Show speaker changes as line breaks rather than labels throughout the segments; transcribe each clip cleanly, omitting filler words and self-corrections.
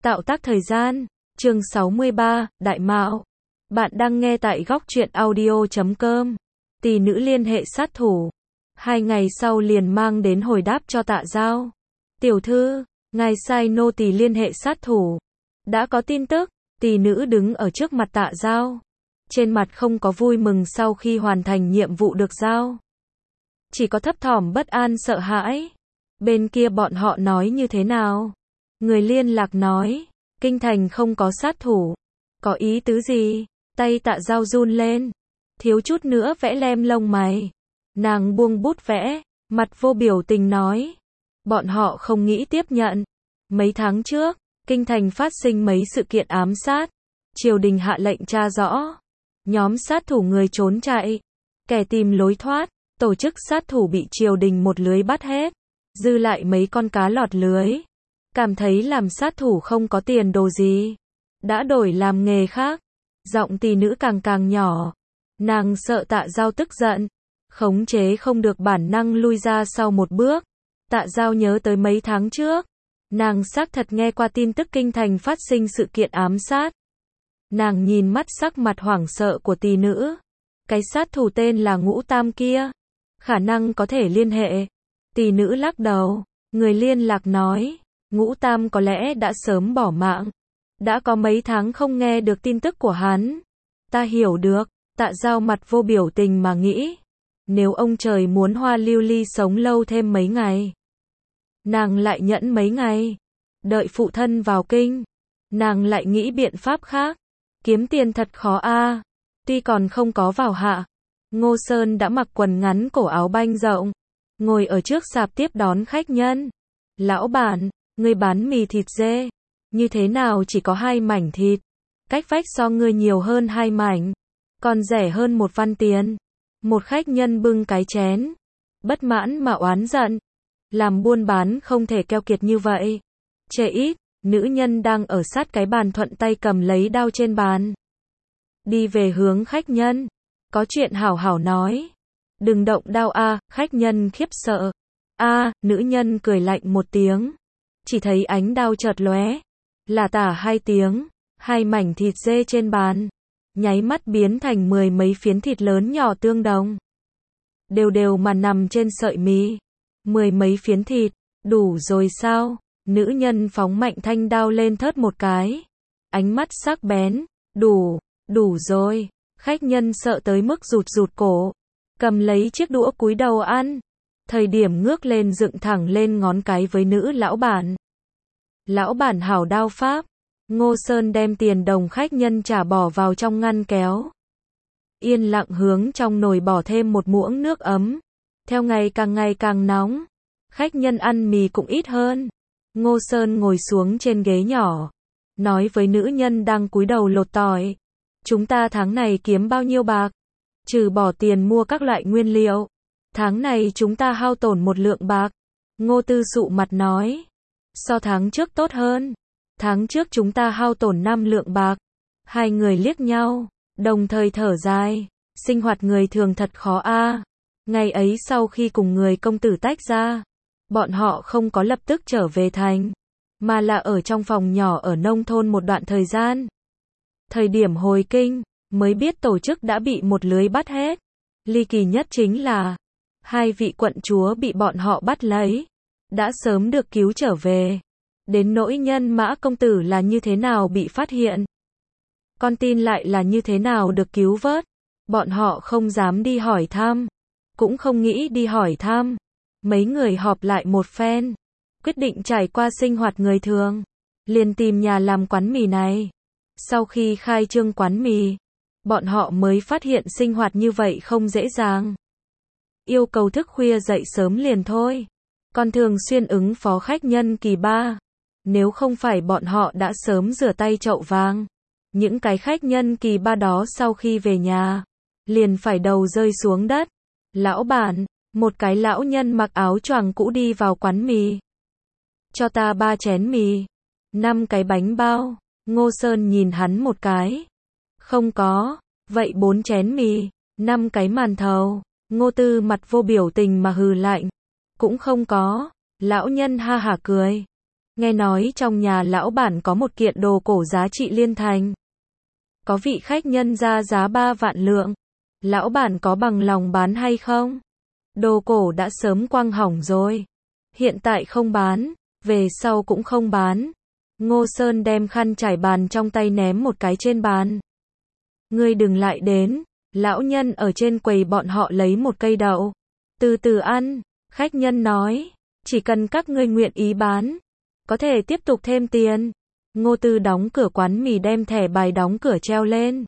Tạo tác thời gian, chương 63, Đại Mạo. Bạn đang nghe tại góc truyện audio.com. Tỷ nữ liên hệ sát thủ. 2 ngày sau liền mang đến hồi đáp cho Tạ Giao. Tiểu thư, ngài sai nô tỳ liên hệ sát thủ. Đã có tin tức, tỷ nữ đứng ở trước mặt Tạ Giao. Trên mặt không có vui mừng sau khi hoàn thành nhiệm vụ được giao. Chỉ có thấp thỏm bất an sợ hãi. Bên kia bọn họ nói như thế nào? Người liên lạc nói, kinh thành không có sát thủ. Có ý tứ gì? Tay Tạ Giao run lên. Thiếu chút nữa vẽ lem lông mày. Nàng buông bút vẽ, mặt vô biểu tình nói. Bọn họ không nghĩ tiếp nhận. Mấy tháng trước, kinh thành phát sinh mấy sự kiện ám sát. Triều đình hạ lệnh tra rõ. Nhóm sát thủ người trốn chạy. Kẻ tìm lối thoát. Tổ chức sát thủ bị triều đình một lưới bắt hết. Dư lại mấy con cá lọt lưới. Cảm thấy làm sát thủ không có tiền đồ gì. Đã đổi làm nghề khác. Giọng tỷ nữ càng càng nhỏ. Nàng sợ Tạ Giao tức giận. Khống chế không được bản năng lui ra sau một bước. Tạ Giao nhớ tới mấy tháng trước. Nàng xác thật nghe qua tin tức kinh thành phát sinh sự kiện ám sát. Nàng nhìn mắt sắc mặt hoảng sợ của tỷ nữ. Cái sát thủ tên là Ngũ Tam kia. Khả năng có thể liên hệ. Tỷ nữ lắc đầu. Người liên lạc nói. Ngũ Tam có lẽ đã sớm bỏ mạng. Đã có mấy tháng không nghe được tin tức của hắn. Ta hiểu được. Tạ Giao mặt vô biểu tình mà nghĩ. Nếu ông trời muốn Hoa Lưu Ly sống lâu thêm mấy ngày. Nàng lại nhẫn mấy ngày. Đợi phụ thân vào kinh. Nàng lại nghĩ biện pháp khác. Kiếm tiền thật khó a. Tuy còn không có vào hạ. Ngô Sơn đã mặc quần ngắn cổ áo banh rộng. Ngồi ở trước sạp tiếp đón khách nhân. Lão bản, ngươi bán mì thịt dê. Như thế nào chỉ có 2 mảnh thịt. Cách vách so ngươi nhiều hơn 2 mảnh. Còn rẻ hơn 1 văn tiền. Một khách nhân bưng cái chén. Bất mãn mà oán giận. Làm buôn bán không thể keo kiệt như vậy. Chê ít, nữ nhân đang ở sát cái bàn thuận tay cầm lấy đao trên bàn. Đi về hướng khách nhân. Có chuyện hảo hảo nói. Đừng động đao a. Khách nhân khiếp sợ. A. Nữ nhân cười lạnh một tiếng. Chỉ thấy ánh đao chợt lóe. Là tả 2 tiếng. 2 mảnh thịt dê trên bàn. Nháy mắt biến thành 10 mấy phiến thịt lớn nhỏ tương đồng. Đều đều mà nằm trên sợi mì. 10 mấy phiến thịt. Đủ rồi sao? Nữ nhân phóng mạnh thanh đao lên thớt một cái. Ánh mắt sắc bén. Đủ rồi. Khách nhân sợ tới mức rụt cổ. Cầm lấy chiếc đũa cúi đầu ăn. Thời điểm ngước lên dựng thẳng lên ngón cái với nữ lão bản. Lão bản hảo đao pháp. Ngô Sơn đem tiền đồng khách nhân trả bỏ vào trong ngăn kéo. Yên lặng hướng trong nồi bỏ thêm một muỗng nước ấm. Theo ngày càng nóng. Khách nhân ăn mì cũng ít hơn. Ngô Sơn ngồi xuống trên ghế nhỏ. Nói với nữ nhân đang cúi đầu lột tỏi. Chúng ta tháng này kiếm bao nhiêu bạc? Trừ bỏ tiền mua các loại nguyên liệu. Tháng này chúng ta hao tổn 1 lượng bạc. Ngô Tư sụ mặt nói. So tháng trước tốt hơn. Tháng trước chúng ta hao tổn 5 lượng bạc. Hai người liếc nhau. Đồng thời thở dài. Sinh hoạt người thường thật khó a. Ngày ấy sau khi cùng người công tử tách ra. Bọn họ không có lập tức trở về thành. Mà là ở trong phòng nhỏ ở nông thôn một đoạn thời gian. Thời điểm hồi kinh. Mới biết tổ chức đã bị một lưới bắt hết. Ly kỳ nhất chính là 2 vị quận chúa bị bọn họ bắt lấy. Đã sớm được cứu trở về. Đến nỗi Nhân Mã công tử là như thế nào bị phát hiện. Con tin lại là như thế nào được cứu vớt. Bọn họ không dám đi hỏi thăm. Cũng không nghĩ đi hỏi thăm. Mấy người họp lại một phen. Quyết định trải qua sinh hoạt người thường. Liền tìm nhà làm quán mì này. Sau khi khai trương quán mì. Bọn họ mới phát hiện sinh hoạt như vậy không dễ dàng. Yêu cầu thức khuya dậy sớm liền thôi. Còn thường xuyên ứng phó khách nhân kỳ ba. Nếu không phải bọn họ đã sớm rửa tay chậu vàng. Những cái khách nhân kỳ ba đó sau khi về nhà. Liền phải đầu rơi xuống đất. Lão bản, một cái lão nhân mặc áo choàng cũ đi vào quán mì. Cho ta 3 chén mì. 5 cái bánh bao. Ngô Sơn nhìn hắn một cái. Không có. Vậy 4 chén mì. 5 cái màn thầu. Ngô Tư mặt vô biểu tình mà hừ lạnh. Cũng không có. Lão nhân ha hả cười. Nghe nói trong nhà lão bản có một kiện đồ cổ giá trị liên thành. Có vị khách nhân ra giá 3 vạn lượng. Lão bản có bằng lòng bán hay không? Đồ cổ đã sớm quăng hỏng rồi. Hiện tại không bán, về sau cũng không bán. Ngô Sơn đem khăn trải bàn trong tay ném một cái trên bàn. Ngươi đừng lại đến. Lão nhân ở trên quầy bọn họ lấy một cây đậu. Từ từ ăn, khách nhân nói. Chỉ cần các ngươi nguyện ý bán, có thể tiếp tục thêm tiền. Ngô Tư đóng cửa quán mì đem thẻ bài đóng cửa treo lên.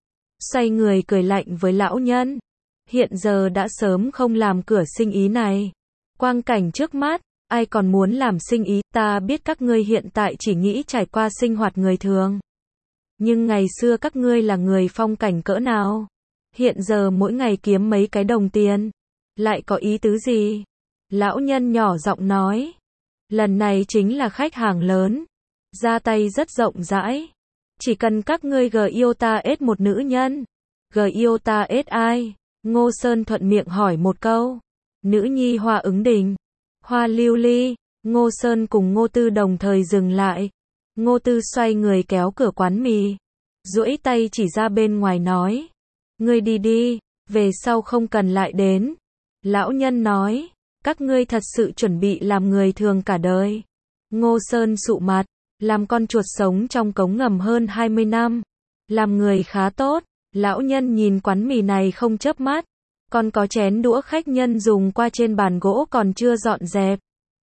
Xoay người cười lạnh với lão nhân. Hiện giờ đã sớm không làm cửa sinh ý này. Quang cảnh trước mắt, ai còn muốn làm sinh ý, ta biết các ngươi hiện tại chỉ nghĩ trải qua sinh hoạt người thường. Nhưng ngày xưa các ngươi là người phong cảnh cỡ nào? Hiện giờ mỗi ngày kiếm mấy cái đồng tiền. Lại có ý tứ gì? Lão nhân nhỏ giọng nói. Lần này chính là khách hàng lớn. Ra tay rất rộng rãi. Chỉ cần các ngươi yêu ta ết một nữ nhân. Yêu ta ết ai? Ngô Sơn thuận miệng hỏi một câu. Nữ nhi Hoa Ứng Đình. Hoa Lưu Ly. Ngô Sơn cùng Ngô Tư đồng thời dừng lại. Ngô Tư xoay người kéo cửa quán mì. Duỗi tay chỉ ra bên ngoài nói. Ngươi đi đi, về sau không cần lại đến. Lão nhân nói. Các ngươi thật sự chuẩn bị làm người thường cả đời. Ngô Sơn sụ mặt. Làm con chuột sống trong cống ngầm hơn 20 năm. Làm người khá tốt. Lão nhân nhìn quán mì này không chớp mắt. Còn có chén đũa khách nhân dùng qua trên bàn gỗ còn chưa dọn dẹp.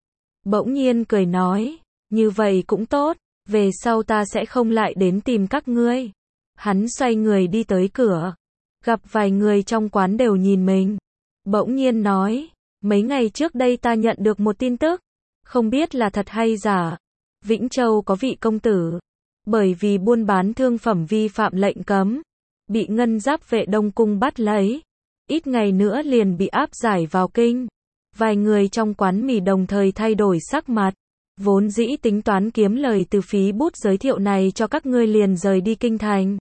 Bỗng nhiên cười nói. Như vậy cũng tốt. Về sau ta sẽ không lại đến tìm các ngươi. Hắn xoay người đi tới cửa. Gặp vài người trong quán đều nhìn mình. Bỗng nhiên nói. Mấy ngày trước đây ta nhận được một tin tức. Không biết là thật hay giả. Vĩnh Châu có vị công tử. Bởi vì buôn bán thương phẩm vi phạm lệnh cấm. Bị ngân giáp vệ Đông Cung bắt lấy. Ít ngày nữa liền bị áp giải vào kinh. Vài người trong quán mì đồng thời thay đổi sắc mặt. Vốn dĩ tính toán kiếm lời từ phí bút giới thiệu này cho các ngươi liền rời đi kinh thành.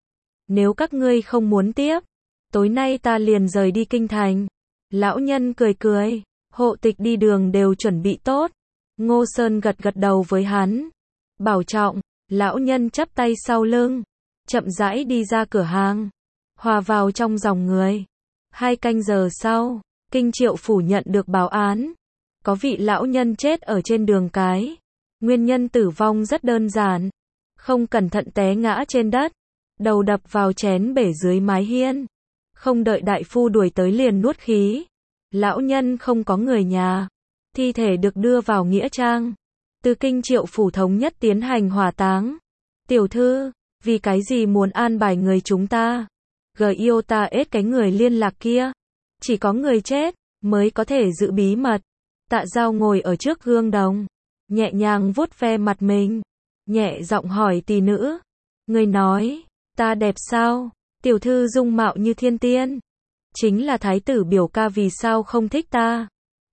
Nếu các ngươi không muốn tiếp, tối nay ta liền rời đi kinh thành. Lão nhân cười cười, hộ tịch đi đường đều chuẩn bị tốt. Ngô Sơn gật gật đầu với hắn. Bảo trọng, lão nhân chắp tay sau lưng, chậm rãi đi ra cửa hàng, hòa vào trong dòng người. 2 canh giờ sau, Kinh Triệu phủ nhận được báo án. Có vị lão nhân chết ở trên đường cái. Nguyên nhân tử vong rất đơn giản. Không cẩn thận té ngã trên đất. Đầu đập vào chén bể dưới mái hiên. Không đợi đại phu đuổi tới liền nuốt khí. Lão nhân không có người nhà. Thi thể được đưa vào nghĩa trang. Từ Kinh Triệu phủ thống nhất tiến hành hỏa táng. Tiểu thư, vì cái gì muốn an bài người chúng ta? Yêu ta ết cái người liên lạc kia. Chỉ có người chết mới có thể giữ bí mật. Tạ Giao ngồi ở trước gương đồng, nhẹ nhàng vuốt ve mặt mình, nhẹ giọng hỏi tỷ nữ. Người nói, ta đẹp sao? Tiểu thư dung mạo như thiên tiên. Chính là thái tử biểu ca vì sao không thích ta?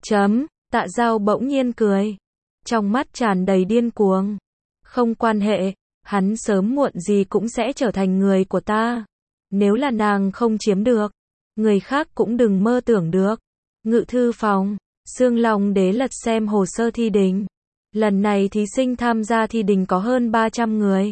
Tạ Giao bỗng nhiên cười. Trong mắt tràn đầy điên cuồng. Không quan hệ, hắn sớm muộn gì cũng sẽ trở thành người của ta. Nếu là nàng không chiếm được, người khác cũng đừng mơ tưởng được. Ngự thư phòng, Xương Long Đế lật xem hồ sơ thi đình. Lần này thí sinh tham gia thi đình có hơn 300 người.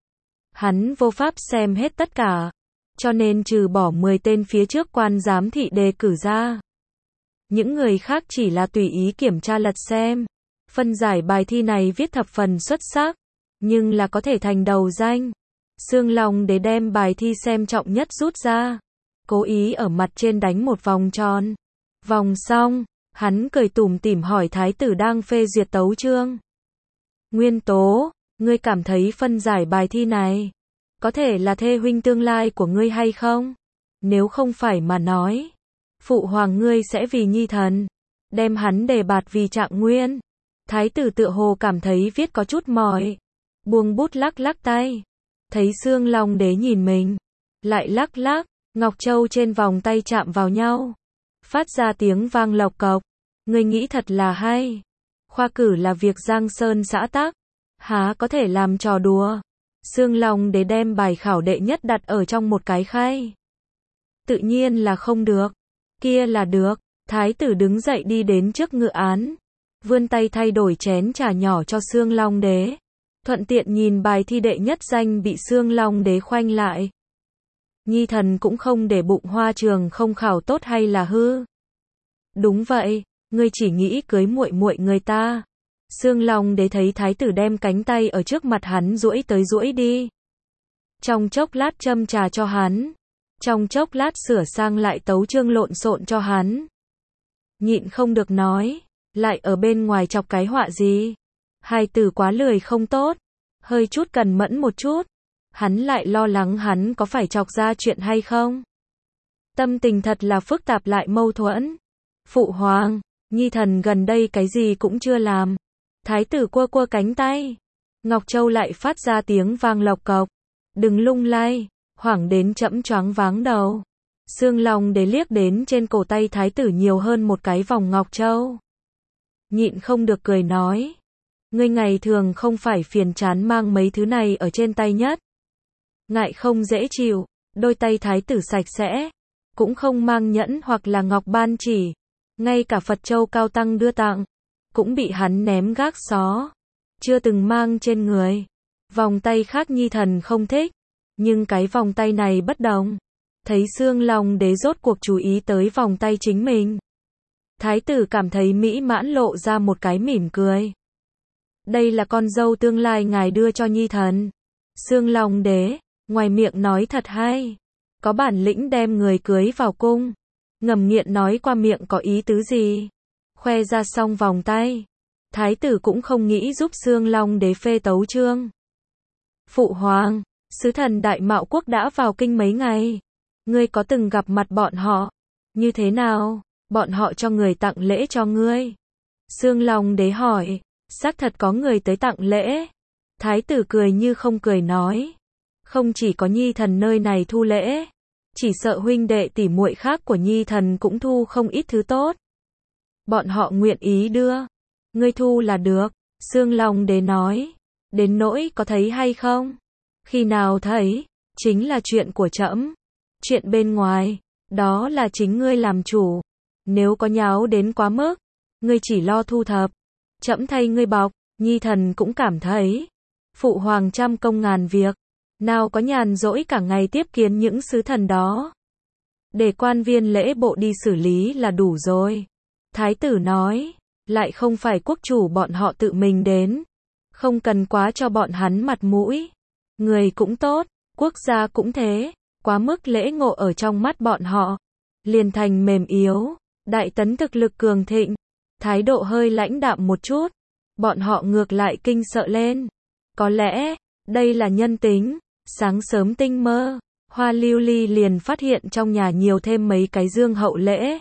Hắn vô pháp xem hết tất cả, cho nên trừ bỏ 10 tên phía trước quan giám thị đề cử ra. Những người khác chỉ là tùy ý kiểm tra lật xem. Phân giải bài thi này viết thập phần xuất sắc, nhưng là có thể thành đầu danh. Xương Long Đế đem bài thi xem trọng nhất rút ra, cố ý ở mặt trên đánh một vòng tròn. Vòng xong, hắn cười tủm tỉm hỏi thái tử đang phê duyệt tấu chương. Nguyên Tố, ngươi cảm thấy phân giải bài thi này có thể là thê huynh tương lai của ngươi hay không? Nếu không phải mà nói, phụ hoàng ngươi sẽ vì nhi thần đem hắn đề bạt vì Trạng Nguyên. Thái tử tựa hồ cảm thấy viết có chút mỏi, buông bút lắc lắc tay. Thấy Xương Long Đế nhìn mình, lại lắc lắc, ngọc châu trên vòng tay chạm vào nhau, phát ra tiếng vang lộc cộc. Ngươi nghĩ thật là hay. Khoa cử là việc giang sơn xã tắc, há có thể làm trò đùa. Xương Long Đế đem bài khảo đệ nhất đặt ở trong một cái khay. Tự nhiên là không được. Kia là được. Thái tử đứng dậy đi đến trước ngự án. vươn tay thay đổi chén trà nhỏ cho Xương Long Đế. Thuận tiện nhìn bài thi đệ nhất danh bị Xương Long Đế khoanh lại. Nhi thần cũng không để bụng Hoa Trường không khảo tốt hay là hư. Đúng vậy, ngươi chỉ nghĩ cưới muội muội người ta. Xương Long Đế thấy thái tử đem cánh tay ở trước mặt hắn duỗi tới duỗi đi. Trong chốc lát châm trà cho hắn. Trong chốc lát sửa sang lại tấu chương lộn xộn cho hắn. Nhịn không được nói, lại ở bên ngoài chọc cái họa gì. Hài tử quá lười không tốt, hơi chút cần mẫn một chút. Hắn lại lo lắng hắn có phải chọc ra chuyện hay không. Tâm tình thật là phức tạp lại mâu thuẫn. Phụ hoàng, Nhi thần gần đây cái gì cũng chưa làm. Thái tử cua cua cánh tay. Ngọc Châu lại phát ra tiếng vang lộc cộc. Đừng lung lay, hoảng đến trẫm choáng váng đầu. Xương Long Đế liếc đến trên cổ tay thái tử nhiều hơn một cái vòng Ngọc Châu. Nhịn không được cười nói. Ngươi ngày thường không phải phiền chán mang mấy thứ này ở trên tay nhất. Ngại không dễ chịu, đôi tay thái tử sạch sẽ. Cũng không mang nhẫn hoặc là ngọc ban chỉ. Ngay cả Phật Châu cao tăng đưa tặng. Cũng bị hắn ném gác xó. Chưa từng mang trên người. Vòng tay khác Nhi thần không thích. Nhưng cái vòng tay này bất đồng. Thấy Xương Long Đế rốt cuộc chú ý tới vòng tay chính mình. Thái tử cảm thấy mỹ mãn lộ ra một cái mỉm cười. Đây là con dâu tương lai ngài đưa cho Nhi thần. Xương Long Đế, ngoài miệng nói thật hay. Có bản lĩnh đem người cưới vào cung. Ngầm nghiện nói qua miệng có ý tứ gì. Khoe ra xong vòng tay. Thái tử cũng không nghĩ giúp Xương Long Đế phê tấu chương. Phụ hoàng, sứ thần Đại Mạo Quốc đã vào kinh mấy ngày. Ngươi có từng gặp mặt bọn họ? Như thế nào? Bọn họ cho người tặng lễ cho ngươi. Xương Long Đế hỏi. Xác thật có người tới tặng lễ. Thái tử cười như không cười nói. Không chỉ có Nhi thần nơi này thu lễ. Chỉ sợ huynh đệ tỷ muội khác của Nhi thần cũng thu không ít thứ tốt. Bọn họ nguyện ý đưa. Ngươi thu là được. Xương Long Đế nói. Đến nỗi có thấy hay không? Khi nào thấy? Chính là chuyện của trẫm. Chuyện bên ngoài, đó là chính ngươi làm chủ. Nếu có nháo đến quá mức, ngươi chỉ lo thu thập. Trẫm thay ngươi bọc. Nhi thần cũng cảm thấy. Phụ hoàng trăm công ngàn việc. Nào có nhàn rỗi cả ngày tiếp kiến những sứ thần đó. Để quan viên lễ bộ đi xử lý là đủ rồi. Thái tử nói. Lại không phải quốc chủ bọn họ tự mình đến. Không cần quá cho bọn hắn mặt mũi. Người cũng tốt, quốc gia cũng thế. Quá mức lễ ngộ ở trong mắt bọn họ. Liền thành mềm yếu. Đại tấn thực lực cường thịnh. Thái độ hơi lãnh đạm một chút. Bọn họ ngược lại kinh sợ lên. Có lẽ, đây là nhân tính. Sáng sớm tinh mơ, Hoa Lưu Ly liền phát hiện trong nhà nhiều thêm mấy cái dương hậu lễ.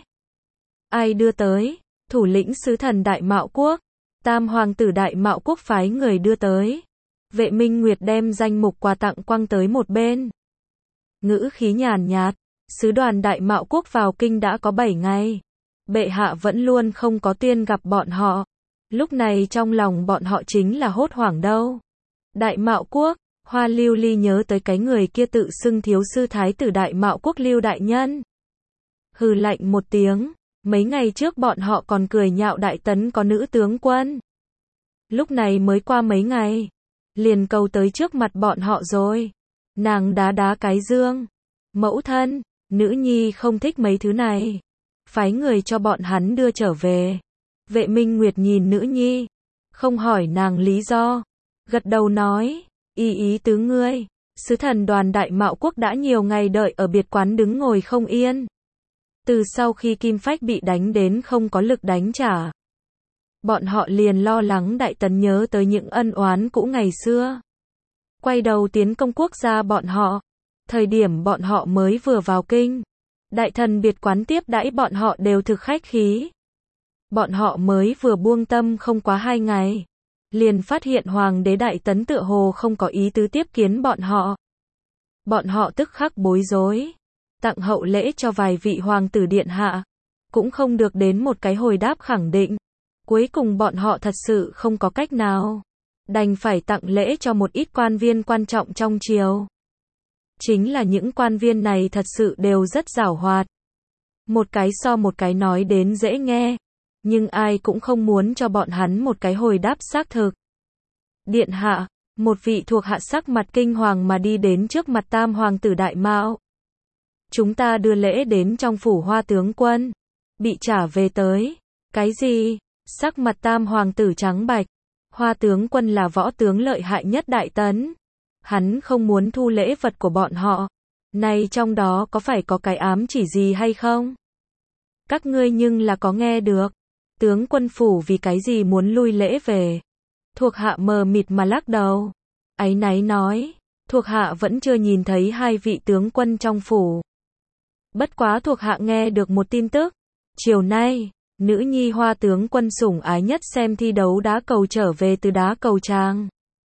Ai đưa tới? Thủ lĩnh sứ thần Đại Mạo Quốc. Tam hoàng tử Đại Mạo Quốc phái người đưa tới. Vệ Minh Nguyệt đem danh mục quà tặng quăng tới một bên. Ngữ khí nhàn nhạt. Sứ đoàn Đại Mạo Quốc vào kinh đã có 7 ngày. Bệ hạ vẫn luôn không có tiên gặp bọn họ. Lúc này trong lòng bọn họ chính là hốt hoảng đâu. Đại Mạo Quốc. Hoa Lưu Ly nhớ tới cái người kia tự xưng thiếu sư thái tử Đại Mạo Quốc Lưu đại nhân. Hừ lạnh một tiếng, mấy ngày trước bọn họ còn cười nhạo Đại Tấn có nữ tướng quân. Lúc này mới qua mấy ngày, liền cầu tới trước mặt bọn họ rồi. Nàng đá đá cái dương. Mẫu thân, nữ nhi không thích mấy thứ này. Phái người cho bọn hắn đưa trở về. Vệ Minh Nguyệt nhìn nữ nhi, không hỏi nàng lý do, gật đầu nói. Ý tứ ngươi, sứ thần đoàn Đại Mạo Quốc đã nhiều ngày đợi ở biệt quán đứng ngồi không yên. Từ sau khi Kim Phách bị đánh đến không có lực đánh trả. Bọn họ liền lo lắng Đại Tấn nhớ tới những ân oán cũ ngày xưa. Quay đầu tiến công quốc gia bọn họ. Thời điểm bọn họ mới vừa vào kinh. Đại thần biệt quán tiếp đãi bọn họ đều thực khách khí. Bọn họ mới vừa buông tâm không quá 2 ngày. Liền phát hiện Hoàng đế Đại Tấn tựa hồ không có ý tứ tiếp kiến bọn họ. Bọn họ tức khắc bối rối. Tặng hậu lễ cho vài vị hoàng tử điện hạ. Cũng không được đến một cái hồi đáp khẳng định. Cuối cùng bọn họ thật sự không có cách nào. Đành phải tặng lễ cho một ít quan viên quan trọng trong triều. Chính là những quan viên này thật sự đều rất giảo hoạt. Một cái so một cái nói đến dễ nghe. nhưng ai cũng không muốn cho bọn hắn một cái hồi đáp xác thực. Điện hạ, một vị thuộc hạ sắc mặt kinh hoàng mà đi đến trước mặt Tam hoàng tử Đại Mạo. Chúng ta đưa lễ đến trong phủ Hoa tướng quân, bị trả về tới. Cái gì? Sắc mặt Tam hoàng tử trắng bạch. Hoa tướng quân là võ tướng lợi hại nhất Đại Tấn. Hắn không muốn thu lễ vật của bọn họ. Này trong đó có phải có cái ám chỉ gì hay không? Các ngươi nhưng là có nghe được. Tướng quân phủ vì cái gì muốn lui lễ về? Thuộc hạ mờ mịt mà lắc đầu. Áy náy nói, thuộc hạ vẫn chưa nhìn thấy hai vị tướng quân trong phủ. Bất quá thuộc hạ nghe được một tin tức. Chiều nay, nữ nhi Hoa tướng quân sủng ái nhất xem thi đấu đá cầu trở về từ đá cầu tràng.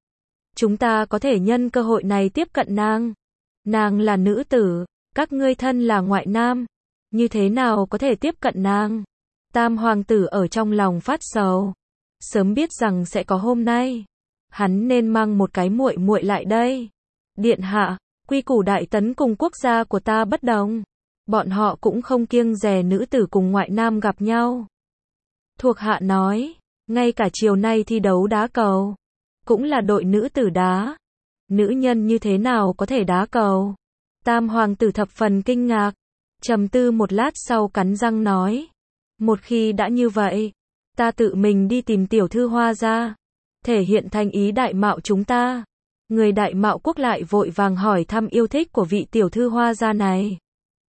Chúng ta có thể nhân cơ hội này tiếp cận nàng. Nàng là nữ tử, các ngươi thân là ngoại nam. Như thế nào có thể tiếp cận nàng? Tam hoàng tử ở trong lòng phát sầu. Sớm biết rằng sẽ có hôm nay, hắn nên mang một cái muội muội lại đây. Điện hạ, quy củ Đại Tấn cùng quốc gia của ta bất đồng. Bọn họ cũng không kiêng dè nữ tử cùng ngoại nam gặp nhau. Thuộc hạ nói, ngay cả chiều nay thi đấu đá cầu, cũng là đội nữ tử đá. Nữ nhân như thế nào có thể đá cầu? Tam hoàng tử thập phần kinh ngạc, trầm tư một lát sau cắn răng nói, một khi đã như vậy, ta tự mình đi tìm tiểu thư Hoa ra, thể hiện thành ý Đại Mạo chúng ta. Người Đại Mạo quốc lại vội vàng hỏi thăm yêu thích của vị tiểu thư Hoa gia này.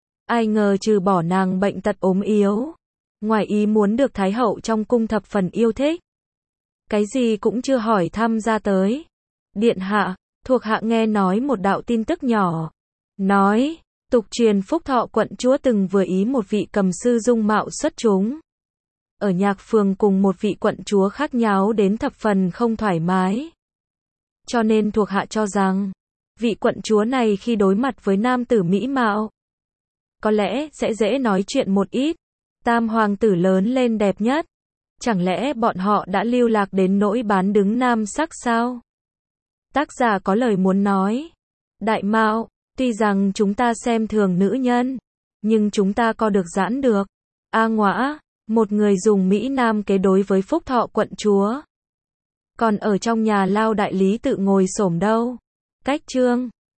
Ai ngờ trừ bỏ nàng bệnh tật ốm yếu, ngoài ý muốn được Thái hậu trong cung thập phần yêu thích. Cái gì cũng chưa hỏi thăm ra tới. Điện hạ, thuộc hạ nghe nói một đạo tin tức nhỏ. Nói, tục truyền Phúc Thọ quận chúa từng vừa ý một vị cầm sư dung mạo xuất chúng. Ở Nhạc Phường cùng một vị quận chúa khác nháo đến thập phần không thoải mái. Cho nên thuộc hạ cho rằng, vị quận chúa này khi đối mặt với nam tử mỹ mạo, có lẽ sẽ dễ nói chuyện một ít. Tam hoàng tử lớn lên đẹp nhất. Chẳng lẽ bọn họ đã lưu lạc đến nỗi bán đứng nam sắc sao? Tác giả có lời muốn nói. Đại Mạo, tuy rằng chúng ta xem thường nữ nhân, nhưng chúng ta có được giãn được. A ngõa, một người dùng Mỹ Nam kế đối với Phúc Thọ quận chúa. Còn ở trong nhà lao đại lý tự ngồi xổm đâu. Cách chương